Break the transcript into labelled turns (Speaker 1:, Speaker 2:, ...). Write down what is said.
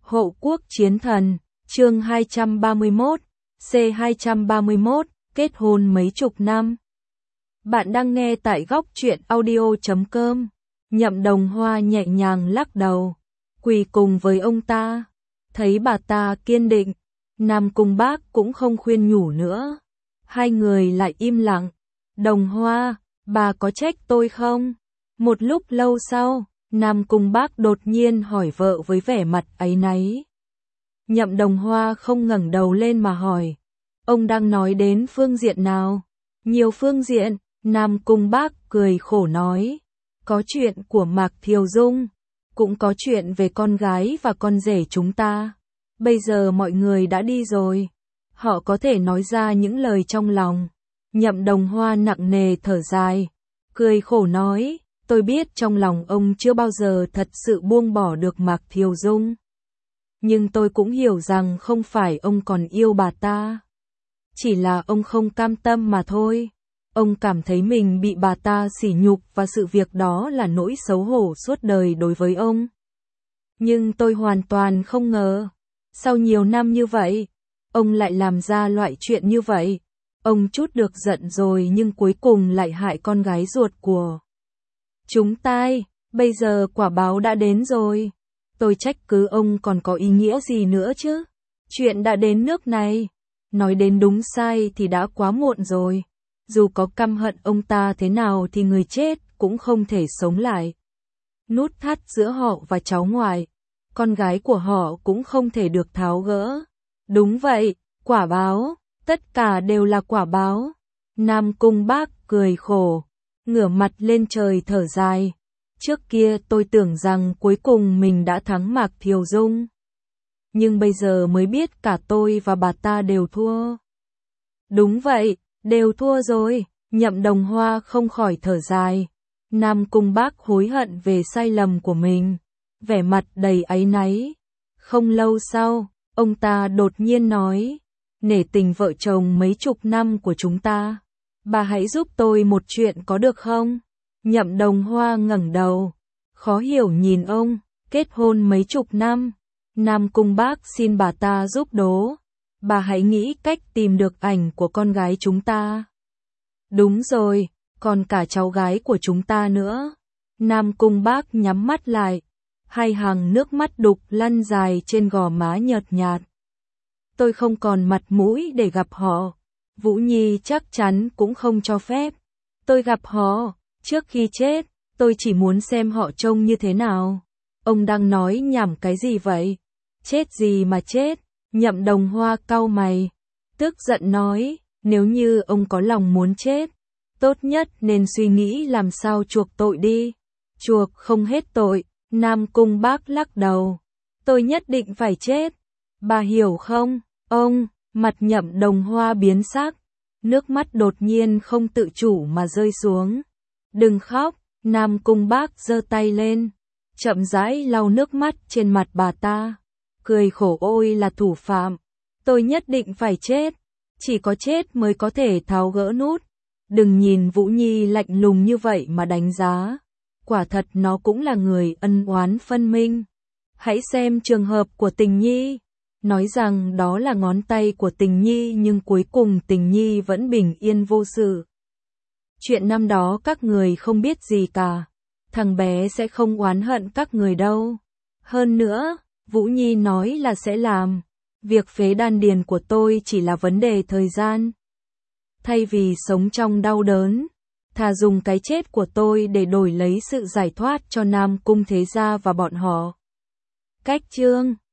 Speaker 1: Hộ quốc chiến thần, chương 231, C231, kết hôn mấy chục năm. Bạn đang nghe tại góc truyện audio.com. Nhậm Đồng Hoa nhẹ nhàng lắc đầu, quỳ cùng với ông ta. Thấy bà ta kiên định, Nam Cung Bác cũng không khuyên nhủ nữa. Hai người lại im lặng. Đồng Hoa, bà có trách tôi không? Một lúc lâu sau, Nam Cung Bác đột nhiên hỏi vợ với vẻ mặt áy náy. Nhậm Đồng Hoa không ngẩng đầu lên mà hỏi, ông đang nói đến phương diện nào? Nhiều phương diện, Nam Cung Bác cười khổ nói, có chuyện của Mạc Thiều Dung, cũng có chuyện về con gái và con rể chúng ta. Bây giờ mọi người đã đi rồi, họ có thể nói ra những lời trong lòng. Nhậm Đồng Hoa nặng nề thở dài, cười khổ nói, tôi biết trong lòng ông chưa bao giờ thật sự buông bỏ được Mạc Thiều Dung. Nhưng tôi cũng hiểu rằng không phải ông còn yêu bà ta. Chỉ là ông không cam tâm mà thôi. Ông cảm thấy mình bị bà ta sỉ nhục và sự việc đó là nỗi xấu hổ suốt đời đối với ông. Nhưng tôi hoàn toàn không ngờ, sau nhiều năm như vậy, ông lại làm ra loại chuyện như vậy. Ông chút được giận rồi nhưng cuối cùng lại hại con gái ruột của chúng ta. Bây giờ quả báo đã đến rồi. Tôi trách cứ ông còn có ý nghĩa gì nữa chứ? Chuyện đã đến nước này. Nói đến đúng sai thì đã quá muộn rồi. Dù có căm hận ông ta thế nào thì người chết cũng không thể sống lại. Nút thắt giữa họ và cháu ngoại, con gái của họ cũng không thể được tháo gỡ. Đúng vậy, quả báo, tất cả đều là quả báo. Nam Cung Bác cười khổ, ngửa mặt lên trời thở dài. Trước kia tôi tưởng rằng cuối cùng mình đã thắng Mạc Thiều Dung. Nhưng bây giờ mới biết cả tôi và bà ta đều thua. Đúng vậy, đều thua rồi. Nhậm Đồng Hoa không khỏi thở dài. Nam Cung Bác hối hận về sai lầm của mình, vẻ mặt đầy áy náy. Không lâu sau, ông ta đột nhiên nói, nể tình vợ chồng mấy chục năm của chúng ta, bà hãy giúp tôi một chuyện có được không? Nhậm Đồng Hoa ngẩng đầu, khó hiểu nhìn ông, kết hôn mấy chục năm. Nam Cung Bác xin bà ta giúp đố. Bà hãy nghĩ cách tìm được ảnh của con gái chúng ta. Đúng rồi, còn cả cháu gái của chúng ta nữa. Nam Cung Bác nhắm mắt lại, hai hàng nước mắt đục lăn dài trên gò má nhợt nhạt. Tôi không còn mặt mũi để gặp họ. Vũ Nhi chắc chắn cũng không cho phép tôi gặp họ. Trước khi chết, tôi chỉ muốn xem họ trông như thế nào. Ông đang nói nhảm cái gì vậy? Chết gì mà chết? Nhậm Đồng Hoa cau mày, tức giận nói, nếu như ông có lòng muốn chết, tốt nhất nên suy nghĩ làm sao chuộc tội đi. Chuộc không hết tội. Nam Cung Bác lắc đầu, tôi nhất định phải chết. Bà hiểu không? Ông, mặt Nhậm Đồng Hoa biến sắc, nước mắt đột nhiên không tự chủ mà rơi xuống. Đừng khóc. Nam Cung Bác giơ tay lên, chậm rãi lau nước mắt trên mặt bà ta, cười khổ, ôi là thủ phạm, tôi nhất định phải chết, chỉ có chết mới có thể tháo gỡ nút. Đừng nhìn Vũ Nhi lạnh lùng như vậy mà đánh giá, quả thật nó cũng là người ân oán phân minh. Hãy xem trường hợp của Tình Nhi, nói rằng đó là ngón tay của Tình Nhi nhưng cuối cùng Tình Nhi vẫn bình yên vô sự. Chuyện năm đó các người không biết gì cả, thằng bé sẽ không oán hận các người đâu. Hơn nữa, Vũ Nhi nói là sẽ làm, việc phế đan điền của tôi chỉ là vấn đề thời gian. Thay vì sống trong đau đớn, thà dùng cái chết của tôi để đổi lấy sự giải thoát cho Nam Cung thế gia và bọn họ. Cách chương